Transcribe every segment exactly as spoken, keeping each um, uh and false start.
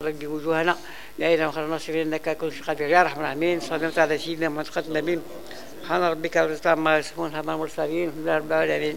ربي وجوهنا لا إله خير الناصرين إنك كل شيء قدير يا رحمن الرحيم. صليت على سيدنا محمد خاتم النبيين سبحان ربك رب العزة عما يصفون سلام المرسلين الحمد لله رب العالمين.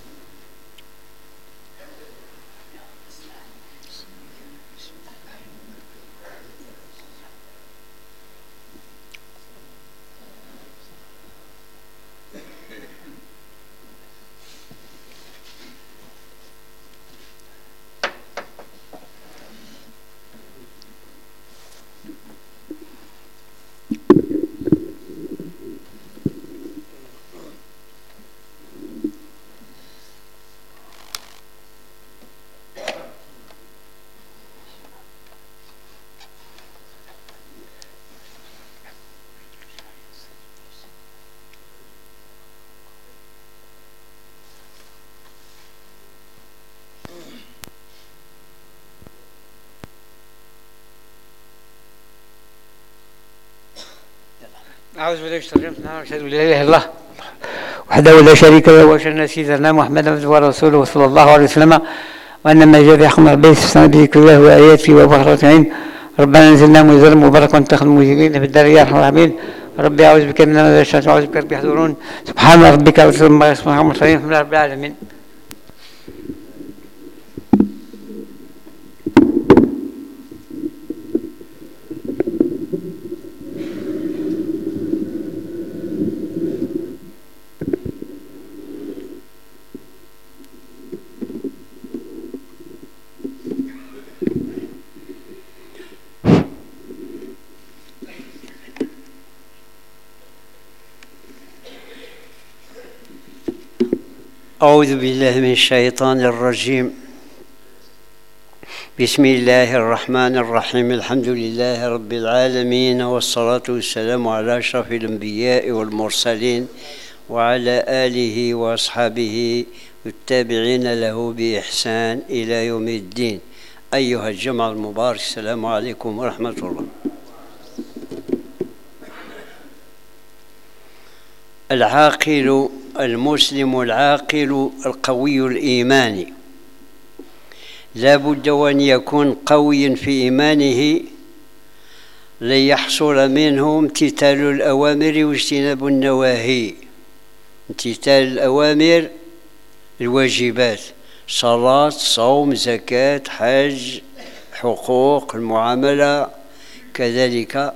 أعوذ بالله من الشيطان الرجيم. أشهد أن لا إله إلا الله وحده لا شريك له وأشهد أن سيدنا محمدا عبده ورسوله صلى الله عليه وسلم وأن ما جاء بحكم ربه استثنى به كله وآياته وبركاته عين. ربنا انزلنا منزلا مباركا وانتخذ المجرمين في الدار يا أرحم الراحمين. ربي أعوذ بك من الشيطان وأعوذ بك رب يحضرون. سبحان ربك رب العزة عما يصفون الحمد لله رب العالمين. أعوذ بالله من الشيطان الرجيم. بسم الله الرحمن الرحيم. الحمد لله رب العالمين والصلاة والسلام على أشرف الأنبياء والمرسلين وعلى آله وأصحابه والتابعين له بإحسان إلى يوم الدين. أيها الجمع المبارك السلام عليكم ورحمة الله. العاقل المسلم العاقل القوي الإيمان لا بد وأن يكون قوي في إيمانه ليحصل منه امتثال الأوامر واجتناب النواهي. امتثال الأوامر الواجبات صلاة صوم زكاة حج حقوق المعاملة كذلك.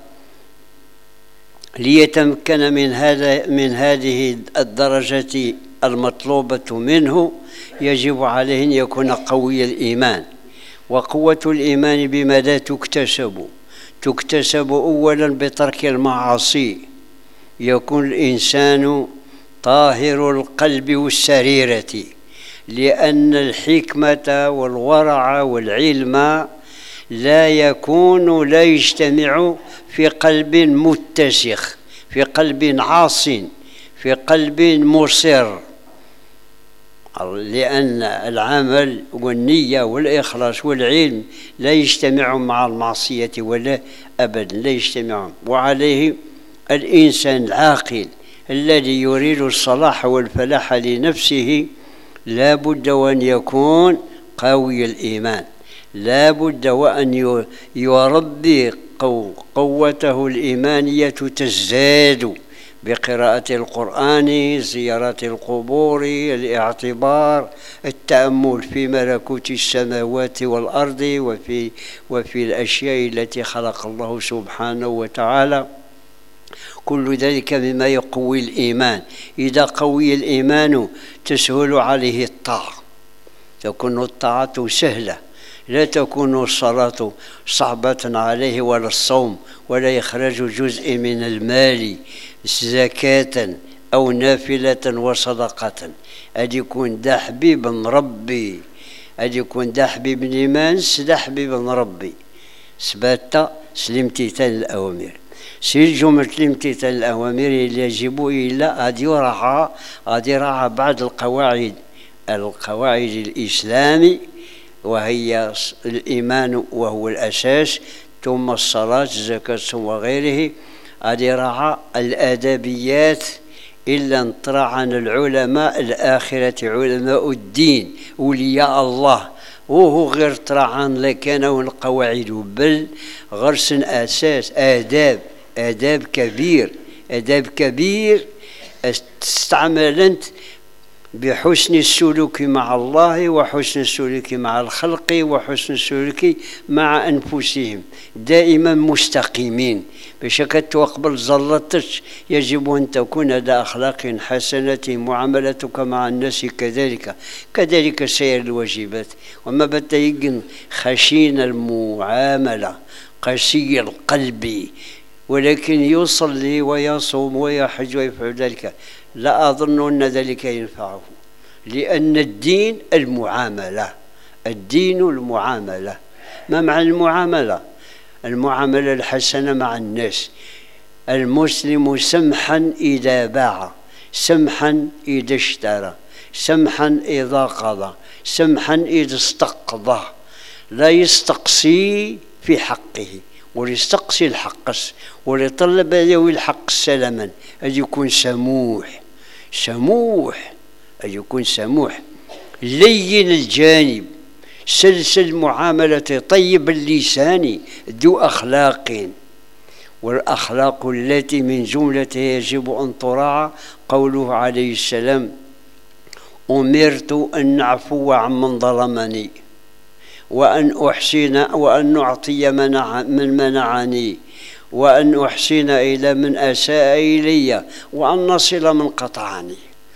ليتمكن من هذا من هذه الدرجة المطلوبة منه يجب عليه أن يكون قوي الإيمان. وقوة الإيمان بماذا تكتسب؟ تكتسب أولا بترك المعاصي. يكون الإنسان طاهر القلب والسريرة، لأن الحكمة والورع والعلم لا يكون لا يجتمع في قلب متسخ، في قلب عاص، في قلب مصر، لأن العمل والنية والإخلاص والعلم لا يجتمع مع المعصية ولا أبدا لا يجتمع. وعليه الإنسان العاقل الذي يريد الصلاح والفلاح لنفسه لا بد وأن يكون قوي الإيمان، لا بد وأن يربي قوته الإيمانية تزداد بقراءة القرآن، زيارة القبور، الاعتبار، التأمل في ملكوت السماوات والأرض وفي وفي الأشياء التي خلق الله سبحانه وتعالى. كل ذلك مما يقوي الإيمان. إذا قوي الإيمان تسهل عليه الطاعة، تكون الطاعة سهلة، لا تكون الصلاة صعبة عليه ولا الصوم ولا إخراج جزء من المال زكاة أو نافلة وصدقة. أدي يكون دا حبيب ربي، أدي يكون دا حبيب الإيمان، دا حبيب ربي سبات سلمتيتان الأوامر. سير جملة الامتثال الأوامر اللي يجب إلى أدي راعى أدي راعى بعض القواعد القواعد الإسلامي، وهي الإيمان وهو الأساس، ثم الصلاة الزكاة وغيره. أدي راعى الأدبيات إلا انطرع عن العلماء الآخرة علماء الدين أولياء الله، وهو غير طرعان لكان والقواعد بل غرس أساس آداب آداب كبير آداب كبير استعملت بحسن السلوك مع الله وحسن السلوك مع الخلق وحسن السلوك مع أنفسهم دائما مستقيمين باش كتوقبل زلطتش يجب أن تكون ذا أخلاق حسنة معاملتك مع الناس كذلك كذلك سير الواجبات وما بتيقن خشين المعاملة قسي القلب ولكن يصلي ويصوم ويحج ويفعل ذلك لا أظن أن ذلك ينفعه لأن الدين المعاملة الدين المعاملة ما معنى المعاملة؟ المعاملة الحسنة مع الناس المسلم سمحا إذا باع سمحا إذا اشترى سمحا إذا قضى سمحا إذا استقضى لا يستقصي في حقه وليستقصي الحق وليطلب ذوي الحق سلما أن يكون سموح سموح أن يكون سموح لين الجانب سلسل المعاملة طيب اللسان ذو أخلاق والأخلاق التي من جملتها يجب أن تراعى قوله عليه السلام أمرت أن نعفو عمن ظلمني وأن أحسن وأن نعطي من منعني وأن أحسن إلى من أساء إلي وأن نصل من قطعني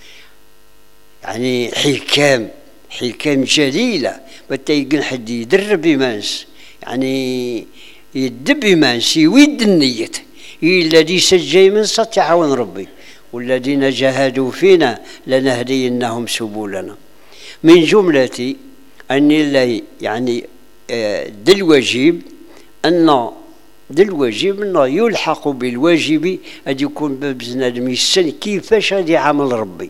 يعني حكام حكام جليلة بتيقن حد يدرب بمانس يعني يدب بمانس يود النية الذي سجي من سطع عون ربي والذين جاهدوا فينا لنهدينهم سبلنا من جملة أن الله يعني ذي الواجب أن ذي الواجب أنه يلحق بالواجب أن يكون بزنا الميسان كيفاش هذا عمل ربي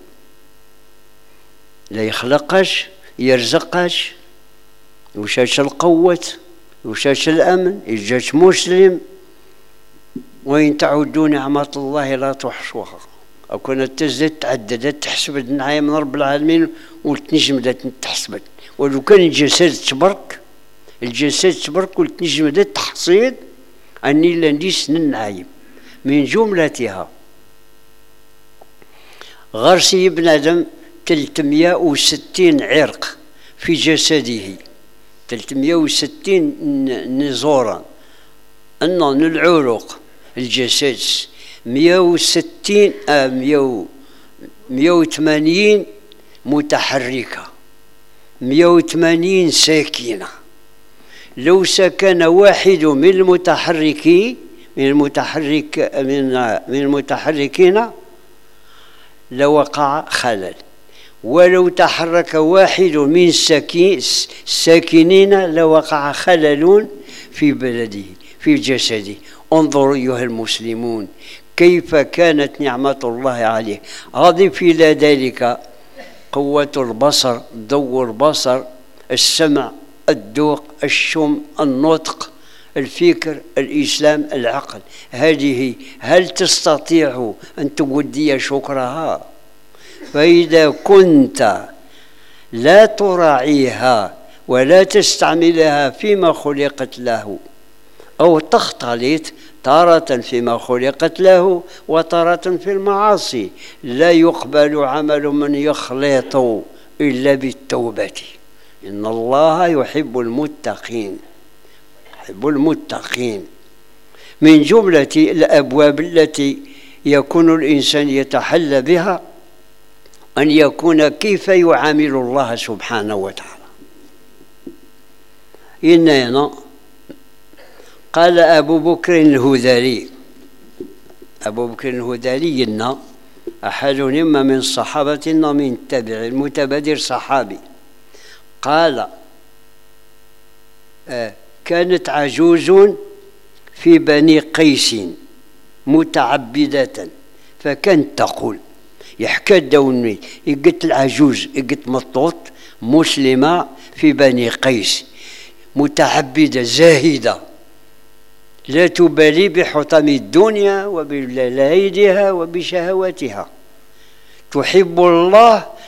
لا يخلقش يرزقش وشاش القوة وشاش الأمن يجاش مسلم وإن تعدوا نعمة الله لا تحصوها أو كانت تزداد تعددت تحسبت نعيم من رب العالمين والتنجم ذات تحسبت ولو كان الجسد تبرك الجسد تبرك والتنجم ذات تحصيد أني لنديس ننعيم من جملتها غرسي ابن آدم ثلاثمائة وستين عرق في جسده ثلاثمائة وستين نزورا أن العروق الجسد مئة وستين آه مئة وثمانين متحركة مئة وثمانين ساكنة لو سكن واحد من المتحركين من المتحرك من من المتحركين لوقع خلل ولو تحرك واحد من الساكنين لوقع خلل في بلده في جسده انظروا أيها المسلمون كيف كانت نعمة الله عليه أضف إلى ذلك قوة البصر ضوء البصر السمع الذوق الشم النطق الفكر الإسلام العقل هذه هل تستطيع أن تودي شكرها فإذا كنت لا تراعيها ولا تستعملها فيما خلقت له أو تختلط تارة فيما خلقت له وتارة في المعاصي لا يقبل عمل من يخلط إلا بالتوبة إن الله يحب المتقين يحب المتقين من جملة الأبواب التي يكون الإنسان يتحلى بها أن يكون كيف يعامل الله سبحانه وتعالى إننا قال أبو بكر الهذلي أبو بكر الهذلي إن أحد إما من الصحابة إما من التابع المتبادر صحابي قال آه كانت عجوز في بني قيس متعبدة فكانت تقول يحكى الدوني قلت العجوز قلت مطوط مسلمة في بني قيس متعبدة زاهدة لا تبالي بحطم الدنيا وبلذائذها وبشهواتها تحب الله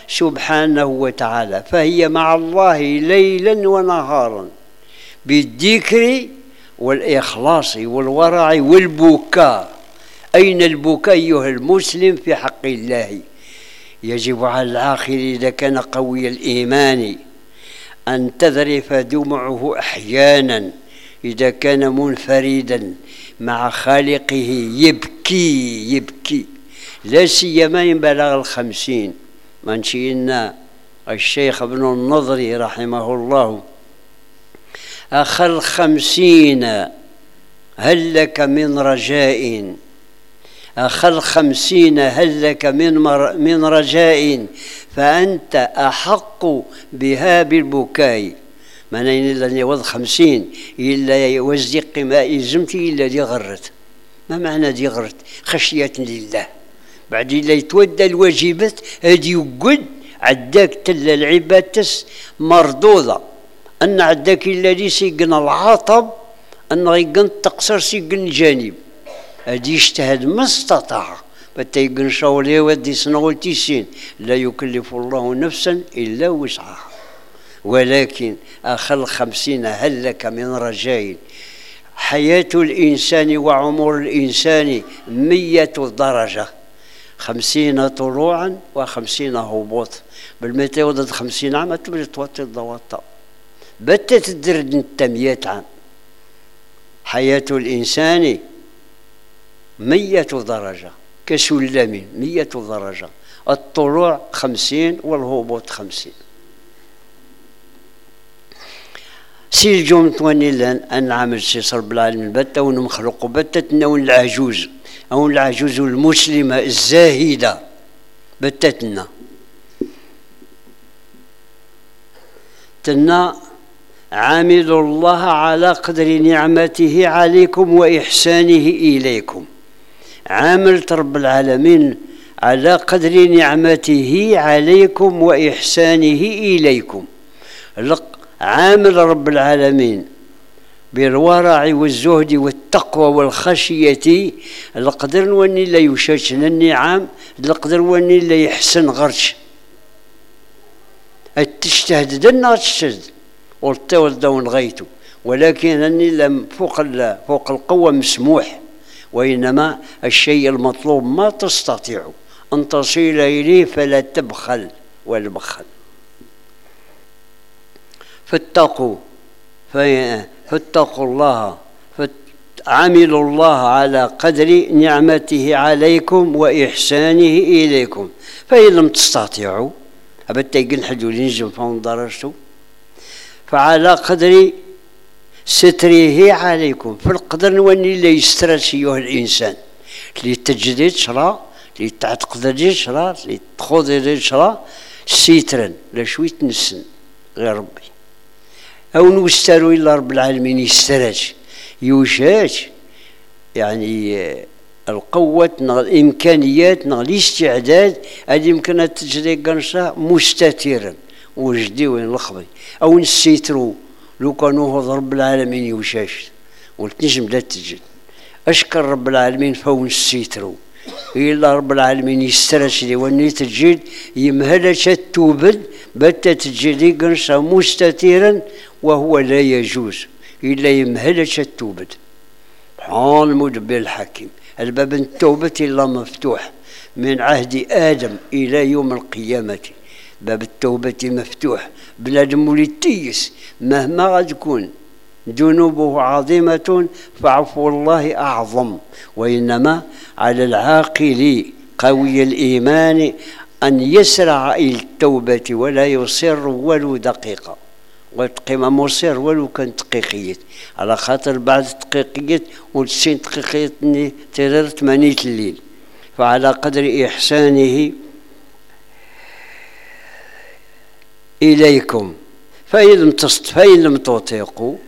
سبحانه وتعالى، فهي مع الله ليلا ونهارا بالذكر والإخلاص والورع والبكاء. أين البكاء أيها المسلم في حق الله؟ يجب على العاقل إذا كان قوي الإيمان أن تذرف دموعه أحيانا إذا كان منفردا مع خالقه، يبكي يبكي، لا سيما إن بلغ الخمسين. من شئنا الشيخ ابن النضر رحمه الله: أخ الخمسين هل لك من رجاء، أخ الخمسين هل لك من, مر من رجاء، فأنت أحق بها بالبكاء. من أين إلا يوض خمسين إلا يوزق ما إزمتي إلا دي غرت. ما معنى دي غرت؟ خشية لله. بعد إلا يتودى الواجبات هذه يقول عداك تلا العبادة مردودة، أن عداك إلا دي سيقن العاطب، أن يقن تقصر سيقن الجانب، هذه يجتهد ما استطاع بتا يقن شاولي ودي سنغول تيسين. لا يكلف الله نفسا إلا وسعها. ولكن أخ الخمسين هل لك من رجاء؟ حياة الإنسان وعمر الإنسان مية درجة، خمسين طلوعا وخمسين هبوط. بالمتى ودد خمسين عام تبري توطي الضواطة بتا تدرد انت مية عام. حياة الإنسان مية درجة كسلم، مية درجة، الطلوع خمسين والهبوط خمسين. سي الجوم تواني لان أن عامل سي صرب العالمين بتا ونمخلق بتا تناون العجوز أو العجوز المسلمة الزاهدة بتتنا تنا عامل الله على قدر نعمته عليكم وإحسانه إليكم. عامل رب العالمين على قدر نعمته عليكم وإحسانه إليكم. عامل رب العالمين بالورع والزهد والتقوى والخشية، القدر نوني لا يشاشن النعم، القدر نوني لا يحسن غرش. تجتهد دنا تجتهد والطول دون غيته، ولكن أني لم فوق فوق القوة مسموح، وإنما الشيء المطلوب ما تستطيع أن تصل إليه فلا تبخل والبخل. فاتقوا فاتقوا الله، عملوا الله على قدر نعمته عليكم وإحسانه إليكم. فإن لم تستطيعوا أبدا ينحدوا لنجم فهم درجته، فعلى قدر ستره عليكم، في القدر نوني اللي يسترس أيها الإنسان اللي تجديد شرا، اللي تعتقد شرا، اللي تخوض شرا سترا لا شوي تنسن غير ربي أو نستروا إلا رب العالمين يسترج يوشاش. يعني القوة الإمكانيات الاستعداد هذه يمكن تجري قنشة مستترا وجدي وين الخبي أو نسيترو لو كانوا هو رب العالمين يوشاش والتنجم لا تجد. أشكر رب العالمين فهو نسيترو إلا رب العالمين يسترش لي واني تجد يمهلش التوبل بتا تجدي قنشة مستترا وهو لا يجوز إلا يمهلش التوبل. سبحان المدبر الحكيم. الباب التوبة إلا مفتوح من عهد آدم إلى يوم القيامة، باب التوبة مفتوح. بنادم ولي تيس مهما غاد تكون ذنوبه عظيمة فعفو الله أعظم، وإنما على العاقل قوي الإيمان أن يسرع إلى التوبة ولا يصر ولو دقيقة، وتقيم مصير ولو كان دقيقية، على خاطر بعد دقيقية وتسين دقيقية ترر ثمانية الليل. فعلى قدر إحسانه إليكم فإن لم تصط فإن لم تطيقوا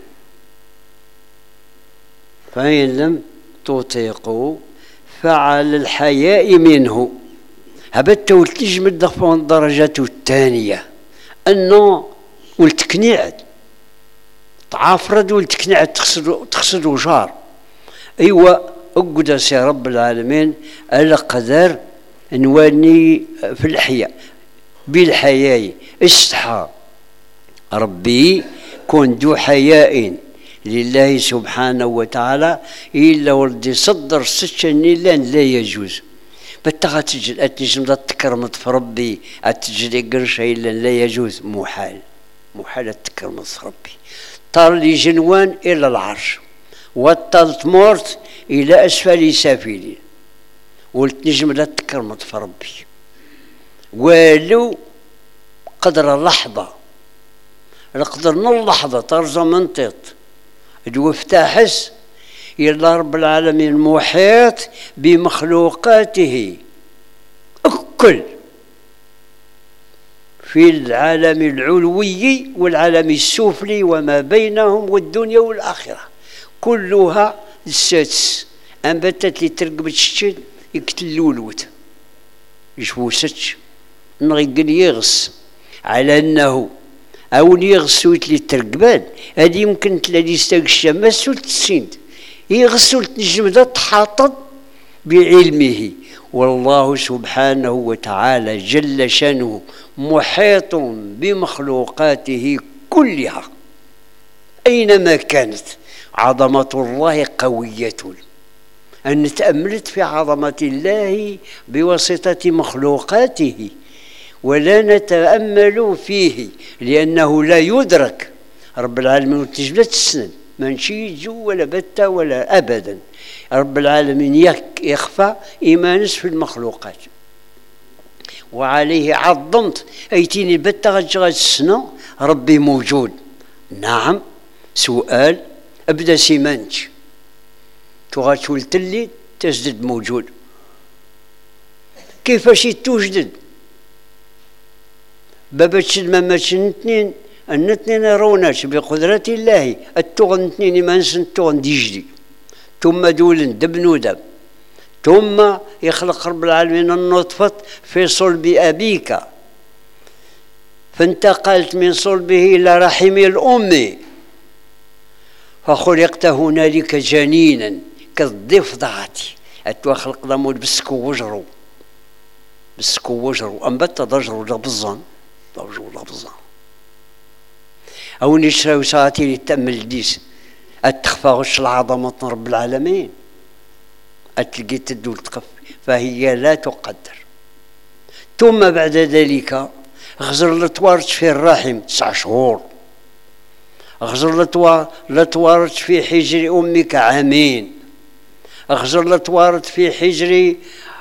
فإن لم تطيقوا فعلى الحياء منه. هبت والتجمد دفعوا الدرجة الثانية أنه والتكنيعد تعافرد والتكنيعد تخسر تخسر وجار. أيوة أقدس يا رب العالمين على قدر نواني في الحياء بالحياء استحى ربي كون ذو حياء لله سبحانه وتعالى إلا ولدي صدر ستشني لان لا يجوز بتغى تجد أتنجم لا تكرمت في ربي أتجري قرشة إلا لا يجوز محال محال تكرمت في ربي طار لي جنوان إلى العرش وطلت مورت إلى أسفل سافلين ولتنجم لا تكرمت في ربي والو قدر لحظة نقدر اللحظة ترجع منطق الوفتاحس إلا رب العالمين محيط بمخلوقاته الكل في العالم العلوي والعالم السفلي وما بينهم والدنيا والآخرة كلها السادس أنبتت لي ترقب تشتين يقتلوا الوت يشوفوا ستش نغيقل يغس على أنه أو يغسوا لي ترقبان هذه يمكن تلاقي يستاق الشمس وتسيند يغسل تنجم تحاطط بعلمه والله سبحانه وتعالى جل شانه محيط بمخلوقاته كلها أينما كانت عظمة الله قوية أن تأملت في عظمة الله بواسطة مخلوقاته ولا نتأمل فيه لأنه لا يدرك رب العالمين تجبلت السنن ما نشيجو ولا بتة ولا أبدا رب العالمين يخفى إيمانس في المخلوقات وعليه عظمت أيتيني بتة غجغات السنة ربي موجود نعم سؤال أبدا سيمانج تغاتول تلي تزدد موجود كيفاش توجدد بابتش المماتش الاثنين الاثنين يروناش بقدرة الله التغن اثنين ما نسن التغن ديجدي ثم دول دبنو دب ثم يخلق رب العالمين النطفة في صلب أبيك فانتقلت من صلبه إلى رحم الأم فخلقت هنالك جنينا كالضفدعة أتوا خلق ضمود بسكو وجرو بسكو وجرو أنبت ضجرو لبزان ضجرو لبزان أو نشرو ساعتين يتأمل ديس أتخفى غش العظمة رب العالمين أتلقي تدول تخف فهي لا تقدر ثم بعد ذلك غزر لتوارد في الرحم تسع شهور غزر لتوارد في حجر أمك عامين غزر لتوارد في حجر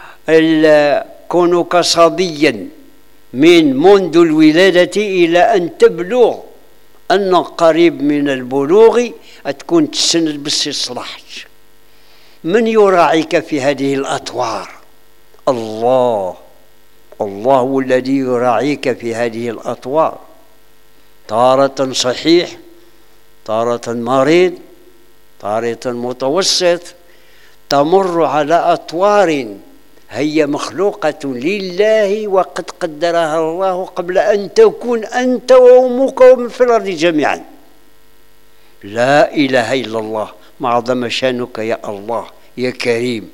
كونك صبيا من منذ الولادة إلى أن تبلغ أن قريب من البلوغ تكون تسند بالصلاح من يراعيك في هذه الأطوار الله الله هو الذي يراعيك في هذه الأطوار تارة صحيح تارة مريض تارة متوسط تمر على أطوار هي مخلوقة لله وقد قدرها الله قبل أن تكون أنت وأمك ومن في الأرض جميعا لا إله إلا الله ما عظم شانك يا الله يا كريم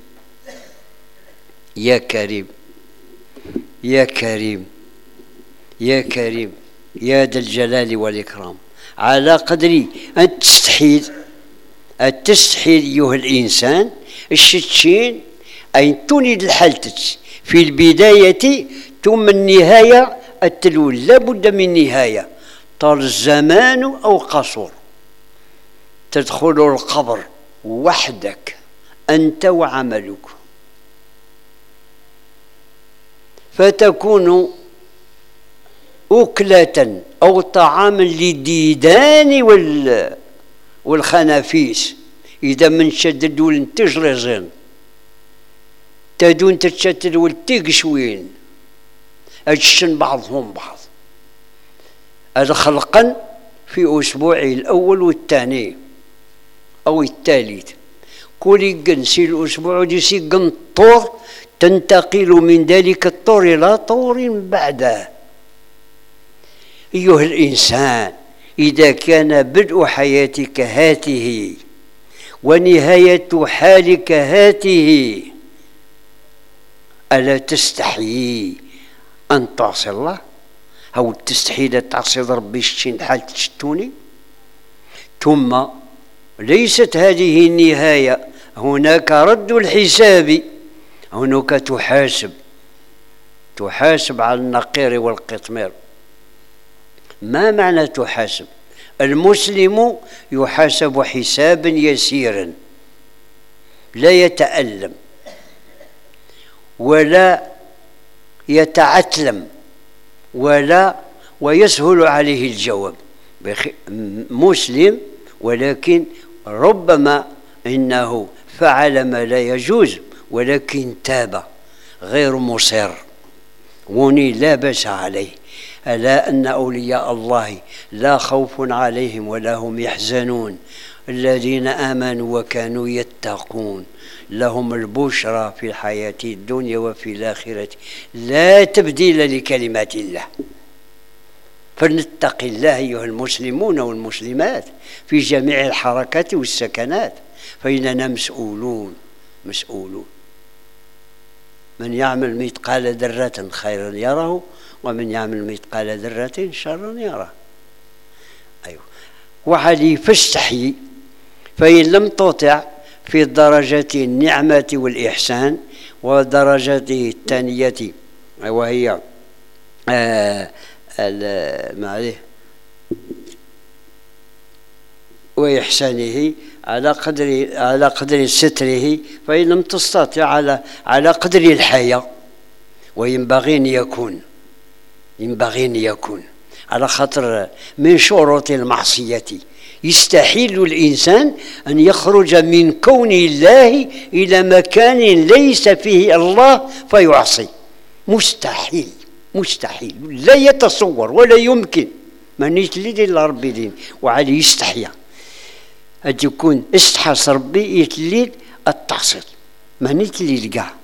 يا كريم يا كريم يا كريم يا ذا الجلال والإكرام على قدر أن تستحيل أن تستحيل أيها الإنسان الشتشين أن تولد الحالتك في البداية ثم النهاية التلو لابد من نهاية طال الزمان أو قصر تدخل القبر وحدك أنت وعملك فتكون أكلة أو طعاما للديدان وال والخنافيس إذا من شدد ولنتجري زين تدون تتشتت والتقشوين أجشن بعضهم بعض هذا خلقا في أسبوعه الأول والثاني أو الثالث كل جنسي الأسبوع ديسي قنطور تنتقل من ذلك الطور إلى طور بعده أيها الإنسان إذا كان بدء حياتك هاته ونهاية حالك هاته ألا تستحيي أن تعصي الله هاو التستحيل تعصيد ربي شتين حال تشتوني. ثم ليست هذه النهاية، هناك رد الحساب، هناك تحاسب تحاسب على النقير والقطمير. ما معنى تحاسب؟ المسلم يحاسب حسابا يسيرا لا يتألم ولا يتعتلم ولا ويسهل عليه الجواب. مسلم ولكن ربما إنه فعل ما لا يجوز ولكن تاب غير مصر وني لا بأس عليه. ألا أن أولياء الله لا خوف عليهم ولا هم يحزنون الذين آمنوا وكانوا يتقون لهم البشرى في الحياة الدنيا وفي الآخرة لا تبديل لكلمات الله. فلنتق الله أيها المسلمون والمسلمات في جميع الحركات والسكنات، فإننا مسؤولون مسؤولون. من يعمل مثقال ذرة خيرا يره ومن يعمل مثقال ذرة شرا يره. أيوه. وعلي فاستحي فإن لم تطع في درجة النعمة والإحسان ودرجته الثانية وهي آه معليه وإحسانه على قدر على قدر ستره، فإن لم تستطع على على قدر الحياة. وينبغي أن يكون ينبغي أن يكون على خاطر من شروط المعصية يستحيل الإنسان أن يخرج من كون الله إلى مكان ليس فيه الله فيعصي. مستحيل مستحيل لا يتصور ولا يمكن. من يتلد إلا ربي دين وعلي يستحيا أن يكون استحاس ربي يتلد التعصيد. من يتلد كاع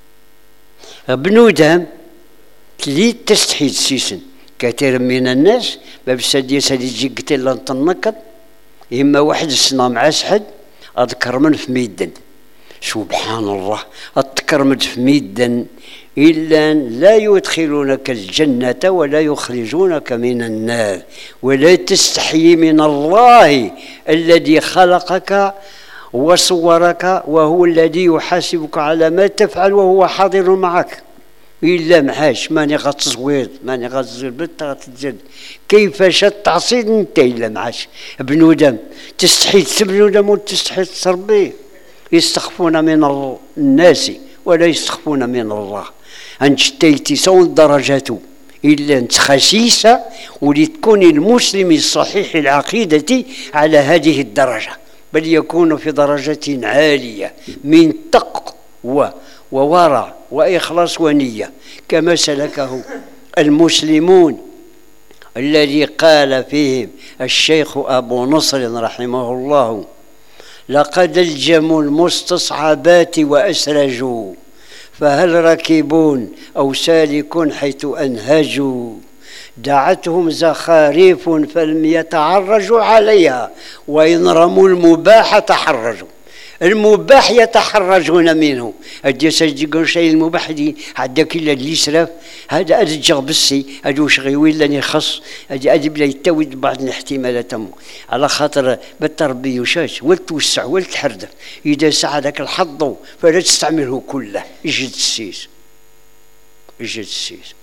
بنودم تليد تستحيد سيسن. كثير من الناس باب سادية اللي تجي قتل تنقض إما واحد السنة مع سحد أذكر من في ميدن. سبحان الله أذكر من في ميدن إلا لا يدخلونك الجنة ولا يخرجونك من النار. ولا تستحيي من الله الذي خلقك وصورك وهو الذي يحاسبك على ما تفعل وهو حاضر معك. إلا معاش ماني غتصوير ماني غتصوير بنت غتتزاد كيفاش التعصيد انت إلا معاش بنودم تستحي تبنودم وتستحي تربي. يستخفون من الناس ولا يستخفون من الله. أنت سون درجته إلا أنت خسيسة ولتكون المسلم الصحيح العقيدة على هذه الدرجة، بل يكون في درجة عالية من تقوى وورع وإخلاص ونية كما سلكه المسلمون الذي قال فيهم الشيخ أبو نصر رحمه الله: لقد الجموا المستصعبات وأسرجوا فهل ركبون أو سالك حيث أنهجوا. دعتهم زخاريف فلم يتعرجوا عليها وإن رموا المباح تحرجوا. المباح يتحرجون منه. الجسد يقول شيء المباح دي عندك إلا الإسراف هذا أرجع بسي هذا وش غيوين لاني خص هذا أدب لا يتويد بعض الاحتمالات على خاطر بالتربية وشاش والتوسع والتحردف. إذا ساعدك الحظ فلا تستعمله كله. يجد السيس يجد السيس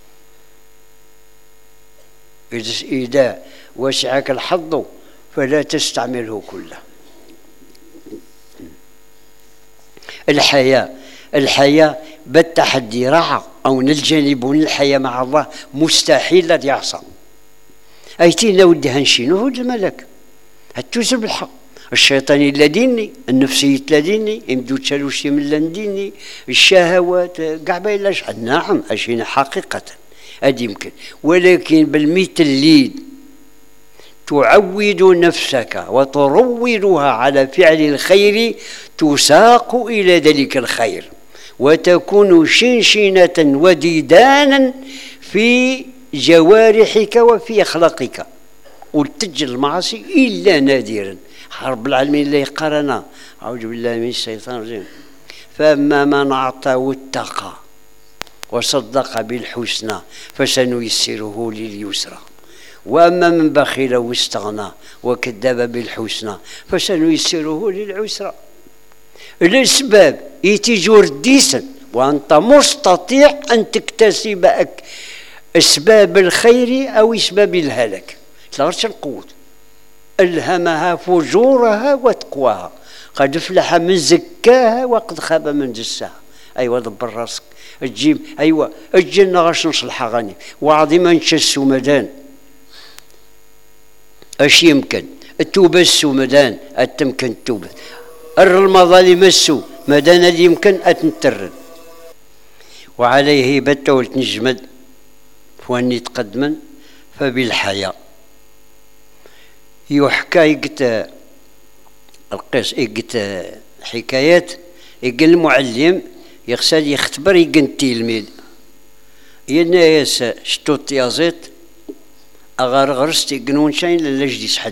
إذا وسعك الحظ فلا تستعمله كله. الحياة الحياة بالتحدي رعى أو الجانب من الحياة مع الله مستحيل لا يعصى. أيتينا ودي هنشينو هو الملك هتوزر بالحق. الشيطان يلديني النفسية تلديني يمدو تشالوشي من لنديني الشهوات قاع بايلا شحال. نعم أشينا حقيقة هذه يمكن، ولكن بالميت الليل تعود نفسك وتروضها على فعل الخير تساق إلى ذلك الخير وتكون شنشنة وديدانا في جوارحك وفي أخلاقك. وتجي المعاصي إلا نادرا. رب العالمين اللي قرنا أعوذ بالله من الشيطان الرجيم: فأما من أعطى واتقى وصدق بالحسنى فسنيسره لليسرى، وأما من بخل واستغنى وكذب بالحسنى فسنيسره للعسرى. الأسباب يتجور ديسا وأنت مستطيع أن تكتسب أسباب الخير أو أسباب الهلاك. تلاش القوة ألهمها فجورها وتقواها، قد افلح من زكاها وقد خاب من دساها. أيوة دبر راسك تجيب، أيوة الجنة غاش نصلحها غني وعظيما نشسو مدان اش يمكن التوبة السو مدان أتمكن التوبة المظالم السو مدان اللي يمكن أتنترد. وعليه بتول تنجمد فواني تقدما فبالحياة يحكى يقت القص يقت حكايات يقل المعلم يغسل يختبر يقن التلميذ ينايس شتوت يازيت أغار غرست يقنون شاين للاجديس حد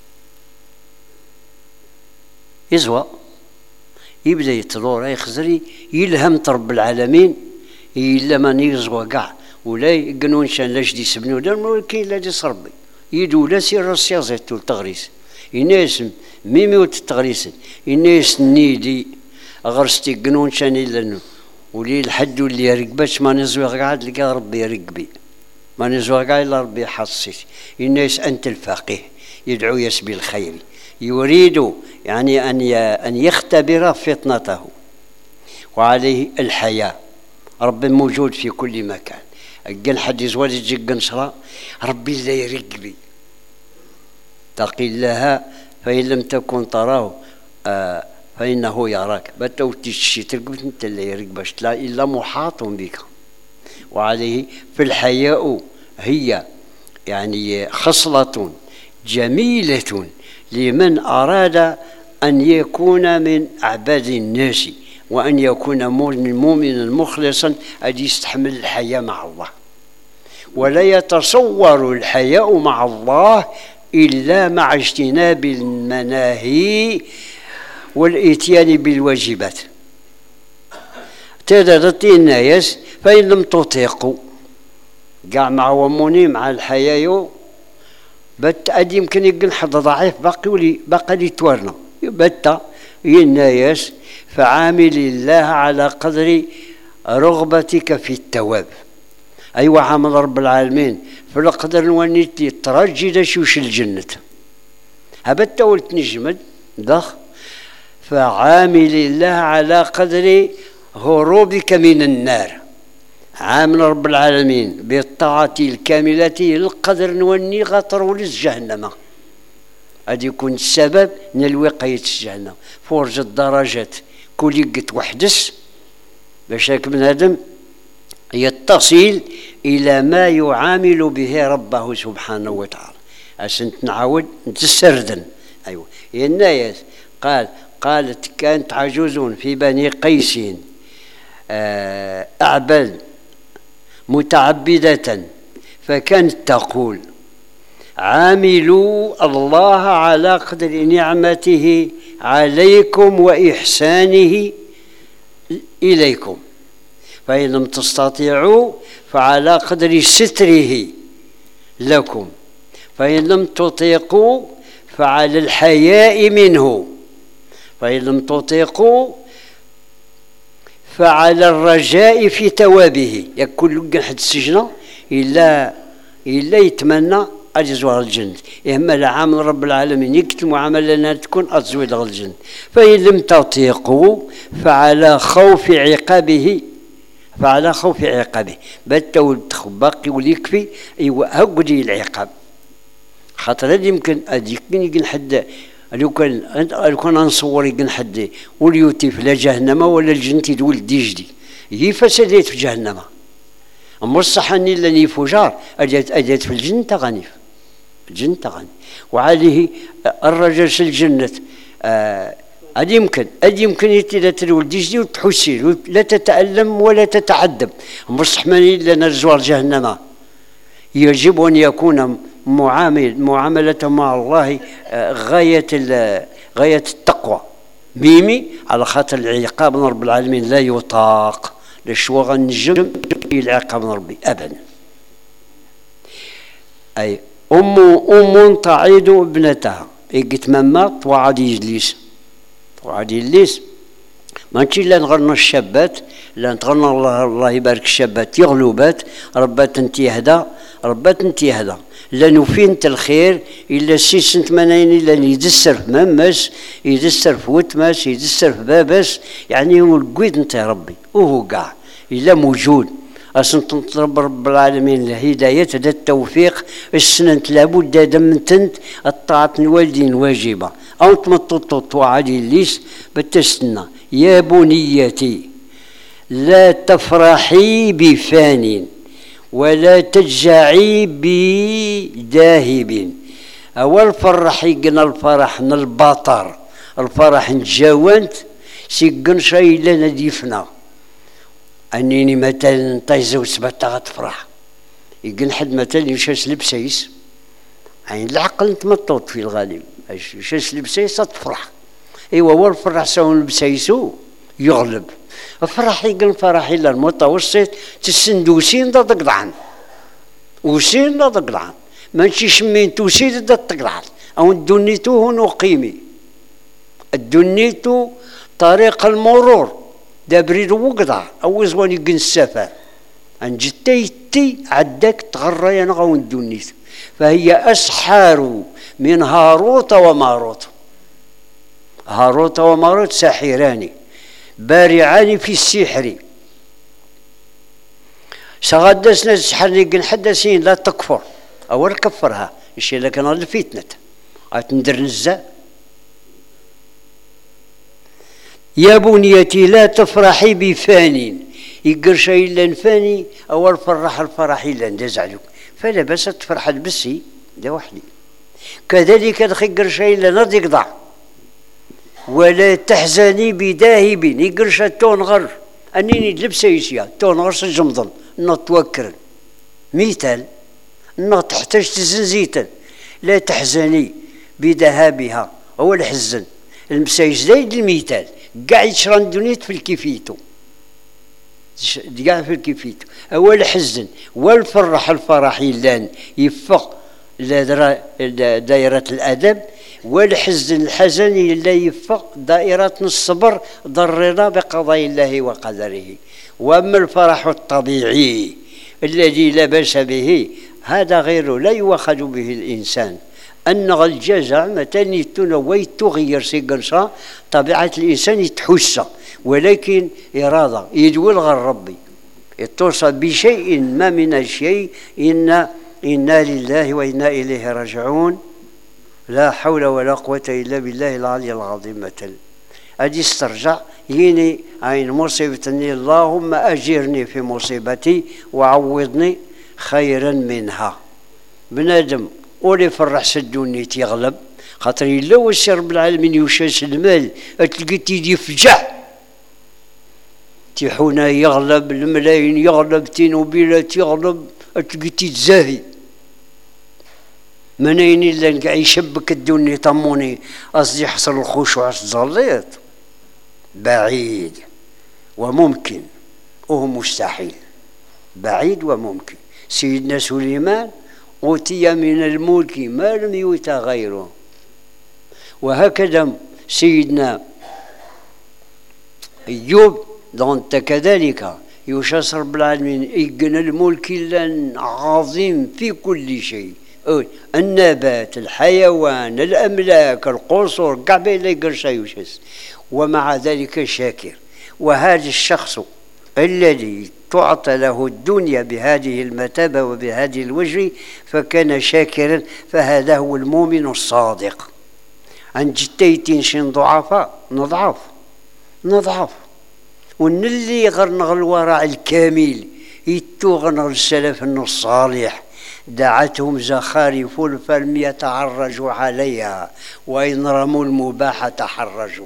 يزوى يبدا يتلورا يخزري يلهم رب العالمين إلا من يزوى كاع ولا يقنون شان لاجديس بنو دار كاين لا ديس ربي يدو لا سير السيازيت والتغريس يناسم ميمي وتتغريس يناس نيدي غرستي قنون شاني لنو ولي الحد اللي يرقبش ما نزوى قاعد لقى ربي يرقبي ما نزوى قاعد الا ربي يحصيش. الناس انت الفقيه يدعو يسبي الخير يريد يعني ان ان يختبر فطنته. وعليه الحياة ربي موجود في كل مكان. قال حد يزوال يجي قنصرة ربي لا يرقبي تقي الله فإن لم تكن تراه آه فإنه يراك. بتو تشي ترقبت انت اللي يرقبش لا إلا محاط بك. وعليه في الحياء هي يعني خصلة جميلة لمن أراد أن يكون من أعباد الناس وأن يكون مؤمنا مخلصا أن يستحمل الحياة مع الله. ولا يتصور الحياء مع الله إلا مع اجتناب المناهي والإتيان بالواجبات. تدرتي الناس فإن لم تطيقوا قاع مع وموني مع الحياة بت أد يمكن يقل حد ضعيف باقي ولي باقي لي تورنا بت الناس فعامل الله على قدر رغبتك في التواب. أيوة عامل رب العالمين في القدر نونيتي ترجي لشوش الجنة هبت ولت نجمد ضخ فعامل الله على قدر هروبك من النار. عامل رب العالمين بالطاعة الكاملة القدر نوني غطر ولز جهنم هذا يكون السبب من الوقاية جهنم. فرج الدرجات كل يقت وحدس باش هاك بنادم يتصل إلى ما يعامل به ربه سبحانه وتعالى. عشان نعاود نتسردن. أيوة الناس قال قالت كانت عجوز في بني قيس أعبد متعبدة فكانت تقول عاملوا الله على قدر نعمته عليكم وإحسانه إليكم فإن لم تستطيعوا فعلى قدر ستره لكم فإن لم تطيقوا فعلى الحياء منه فإن لم تطيقوا فعلى الرجاء في توابه. يكون حد السجنة إلا إلا يتمنى أجزوار الجنة إما لعامل رب العالمين يكتب معاملة لنا تكون أتزويد الجنة. فإن لم تطيقوا فعلى خوف عقابه فعلى خوف عقابه بتول تخباقي وليكفي أيوة هقدي العقاب خاطر هذا يمكن أديك من يقن حد لو كان لو كان نصور يقن حد وليوتي في لا جهنم ولا الجنة تقول ديجدي هي فسدت في جهنم. أما الصح أني لاني فجار أجت أجت في الجنة غنيف الجنة غني. وعليه الرجل في الجنة آه أدي يمكن أدي يمكن يتلا تقول ديجدي وتحسي لا تتألم ولا تتعذب. أما الصح مني لنا زوار جهنم يجب أن يكون معامل معاملته مع الله غاية غاية التقوى ميمي على خاطر العقاب من رب العالمين لا يطاق لشوا غنجم يلعق من ربي أبدا. أي أم أم تعيد ابنتها قلت ماما توعد يجلس توعد يجلس ماشي لا نغرنا الشابات لا نغرنا الله الله يبارك الشابات يغلوبات ربات انت يهدى ربات انت يهدى لا نوفين انت الخير الا سي سنت منين الا يدسر في ماماس يدسر في وتماس يدسر في باباس يعني هو القويد انت يا ربي وهو كاع الا موجود أصلا تنطلب رب العالمين الهداية هذا التوفيق السنة لابد دم تنت الطاعة الوالدين واجبة أو تمطط وعلي الليس بتستنى يا بنيتي لا تفرحي بفان ولا تجعي بداهب أول فرح يقنا الفرح الباطر الفرح نتجاونت سيقن شي لنا ديفنا أنيني مثلا طيزة وسبعة غتفرح يقن حد مثلا يشاس لبسيس عين العقل نتمطط في الغالب يشاس لبسيس تفرح ايوا هو الفرح سواء لبسيسو يغلب الفرح يقن فرح إلا المتوسط تسندوسين دا تقطعن وسين دا تقطعن ماشي شمين توسين دا تقطعن أو الدنيتو هنا قيمي الدنيتو طريق المرور دابريد وقضع أو زوان يقن السفر أن جتيتي عدك تغرى ينغو الدنيت فهي أسحار من هاروت وماروت هاروت وماروت ساحران بارعان في السحر سغدسنا السحر يقن حدثين لا تكفر أول كفرها الشيء لكن هذا الفتنة أتندر نزاء يا بنيتي لا تفرحي بفان يقر شيء إلا فاني أول فرح الفرح إلا ندزعلك فلا بس تفرح البسي ده وحدي كذلك تخيقر شيء إلا نرد يقضع ولا تحزني بداهب يقر شيء تون غر أنيني لبسي يسيا تون غر سجمضن نتوكر مثال تحتاج تزنزيتا لا تحزني بذهابها هو الحزن المسايس زايد المثال قاعد يشرن دنيت في الكيفيتو قاعد في الكيفيتو أول حزن والفرح الفرح لان يفق دائرة الأدب والحزن الحزن لا يفق دائرة الصبر ضرنا بقضاء الله وقدره. وأما الفرح الطبيعي الذي لا بأس به هذا غير لا يؤخذ به الإنسان أن الجزع مثلا يتنوي تغير سيقنصا طبيعة الإنسان يتحس ولكن إرادة يدول غير ربي يتصل بشيء ما من الشيء إن إنا لله وإنا إليه راجعون لا حول ولا قوة إلا بالله العلي العظيم مثلا أدي استرجع يني عين مصيبتني اللهم أجرني في مصيبتي وعوضني خيرا منها. بنادم ولي فرح سدوني تيغلب خاطر إلا واش رب العالمين يوشاش المال تلقى تيدي يفجع تيحونا يغلب الملايين يغلب تينوبيلات يغلب تلقى تيتزاهي منين إلا نقع يشبك الدنيا طموني قصدي يحصل الخشوع الزليط بعيد وممكن وهو مستحيل بعيد وممكن. سيدنا سليمان أوتي من الملك ما لم يؤت غيره وهكذا سيدنا أيوب دونت كذلك يشاس رب العالمين يقن الملك إلا عظيم في كل شيء النبات الحيوان الأملاك القصور قاع لا يقر شيء يشاس ومع ذلك شاكر. وهذا الشخص الذي تعطى له الدنيا بهذه المثابة وبهذه الوجه فكان شاكرا فهذا هو المؤمن الصادق. عن جتيتين شين ضعفاء نضعف نضعف ونلي غرنغ الورع الكامل يتوغنغ السلف الصالح دعتهم زخارف فلم يتعرجوا عليها وإن رموا المباح تحرجوا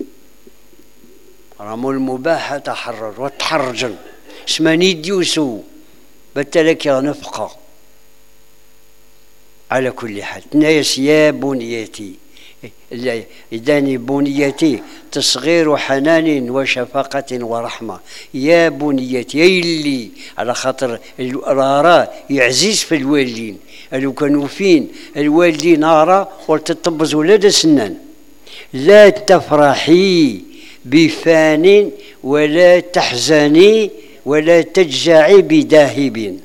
رموا المباح تحرجوا وتحرجوا اسماني ديوسو بتلك نفقة. على كل حال ناس يا بنيتي إداني بنيتي تصغير حنان وشفقة ورحمة. يا بنيتي يا اللي على خاطر راه يعزيز في الوالدين، لو كانوا فين الوالدين نارا وتطبز ولاد سنان. لا تفرحي بفان ولا تحزني ولا تجزعي بداهب،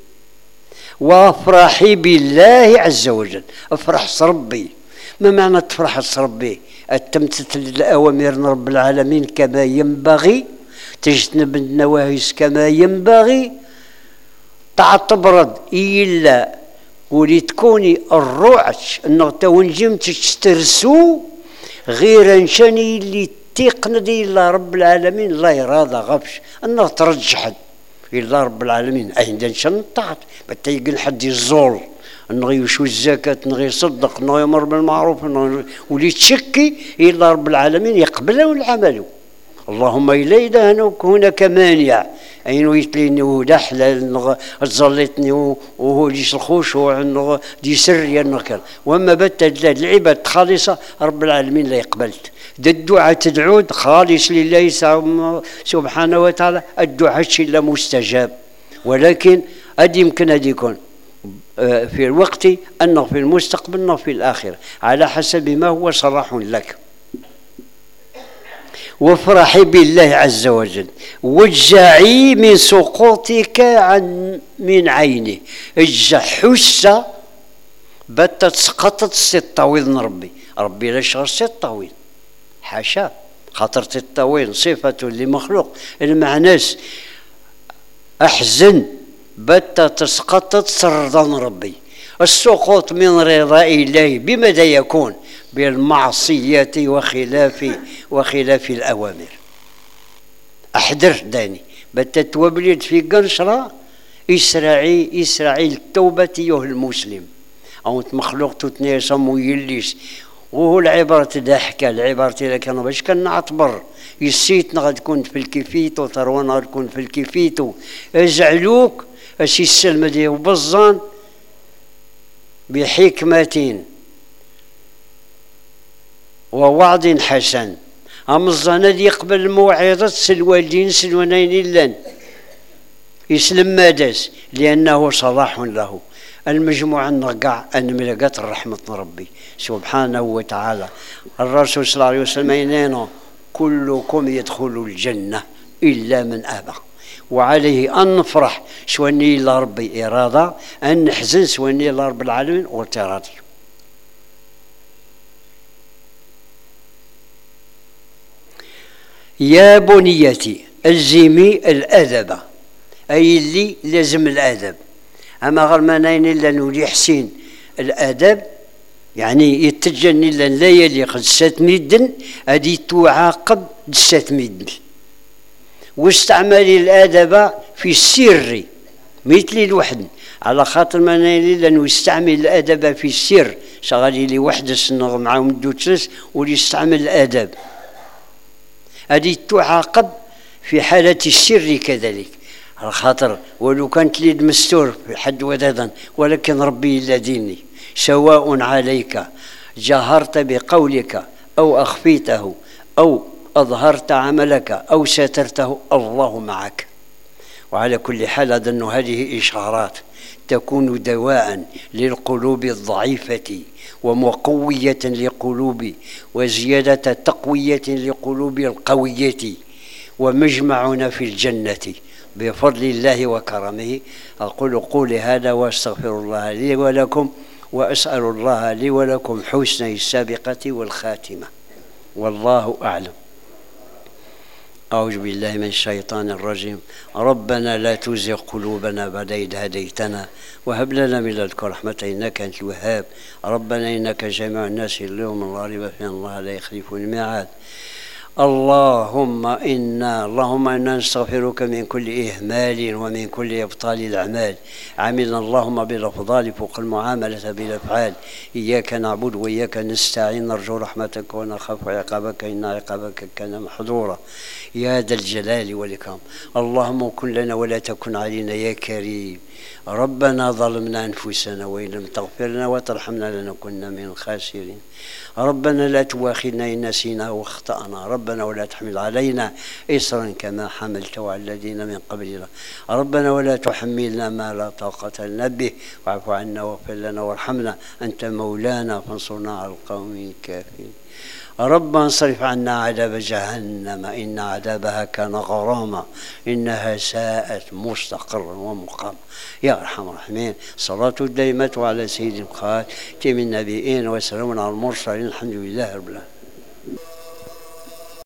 وافرحي بالله عز وجل. افرح ربي. ما معنى تفرح ربي؟ التمتثل لأوامر رب العالمين كما ينبغي، تجتنب النواهي كما ينبغي، تعتبرد إلا ولي تكوني الروعش انه تونجم تسترسو غير انشاني اللي تقندي إلا رب العالمين لا يراضى غبش انه ترجحد إلا رب العالمين. عند انشان طاعت بتيقن حد الزول انه يشوي الزكاة، انه يصدق، انه يمر بالمعروف، انه ولي تشكي إلا رب العالمين يقبله العمل. اللهم إلينا هناك مانع أين يتليني ودا حلال ظلتني وهو ليش الخشوع انه دي سرية النكر. وما بت العباد خالصة رب العالمين لا يقبلت. الدعاء تدعود خالص لله سبحانه وتعالى، الدعاء شيء لا مستجاب. ولكن أدي يمكن أن يكون في الوقت أنه في المستقبل أنه في الآخرة على حسب ما هو صلاح لك. وافرحي بالله عز وجل واجزعي من سقوطك عن من عينه. اجزع حسة بات تسقطت السي الطويل من ربي. ربي لا شغل السي الطويل حاشا، خاطر السي الطويل صفة لمخلوق. المعناس احزن بات تسقطت سرضان ربي. السقوط من رضاء الله بماذا يكون؟ بالمعصية وخلاف وخلاف الأوامر. أحضر داني بتتوبلد في قنشرة إسرائيل إسرائيل التوبة يوه المسلم أو مخلوق تتنيسم ويليس. وهو العبارة ضحكة العبارة اللي كانوا باش كان نعتبر يسيتنا غاد تكون في الكفيت وثرونا غاد تكون في الكفيت اجعلوك أشي السلمة دي وبزان بحكمة ووعد حسن. أم الظن يقبل الموعظة سلوالدين سلوانين لن يسلم مادس لأنه صلاح له. المجموعة نرقع أن ملقات الرحمة ربي سبحانه وتعالى. الرسول صلى الله عليه وسلم ينينه كلكم يدخل الجنة إلا من أبى. وعليه أن نفرح سواني إلا ربي إرادة، أن نحزن سواني إلا رب العالمين وتراضي. يا بنيتي الزمي الأدب، أي اللي لازم الأدب. أما غير ما نين إلا نولي حسين الأدب يعني يتجني لن لا يليق دسات ميدن هذه تعاقب دسات ميدن. واستعمل الأدب في السر مثل الوحد، على خاطر ما نين إلا نستعمل الأدب في السر شغالي لي وحدة الصنغ معاهم دوتسس واللي يستعمل الأدب هذه تعاقب في حالة السر كذلك. على خاطر ولو كانت ليد مستور في حد ودادا ولكن ربي الذيني سواء عليك جهرت بقولك أو أخفيته أو أظهرت عملك أو سترته الله معك. وعلى كل حال أظن هذه إشارات تكون دواء للقلوب الضعيفة ومقوية لقلوب وزيادة تقوية لقلوب القوية، ومجمعنا في الجنة بفضل الله وكرمه. أقول قولي هذا وأستغفر الله لي ولكم، وأسأل الله لي ولكم حسن السابقة والخاتمة، والله أعلم. أعوذ بالله من الشيطان الرجيم. ربنا لا تزغ قلوبنا بعد إذ هديتنا وهب لنا من لدنك رحمة إنك أنت الوهاب. ربنا إنك جامع الناس اليوم لا ريب فيه الله لا يخلف الميعاد. اللهم إنا اللهم إنا نستغفرك من كل إهمال ومن كل إبطال الأعمال. عاملنا اللهم بالأفضال فوق المعاملة بالأفعال. إياك نعبد وإياك نستعين، نرجو رحمتك ونخاف عقابك إن عقابك كان محظورا يا ذا الجلال والإكرام. اللهم كن لنا ولا تكن علينا يا كريم. ربنا ظلمنا أنفسنا وإن لم تغفر لنا وترحمنا لنكن من الخاسرين. ربنا لا تواخذنا إن نسينا واخطأنا. ربنا ولا تحمل علينا إصرا كما حملته على الذين من قبلنا. ربنا ولا تحملنا ما لا طاقة لنا به، واعف عنا واغفر لنا وارحمنا أنت مولانا فانصرنا على القوم الكافرين. ربنا انصرف عنا عذاب جهنم إن عذابها كان غراما إنها ساءت مستقرا ومقاما يا أرحم الراحمين. صلاة الدائمة على سيد الخاتم النبيين وسلام على المرسلين الحمد لله رب العالمين.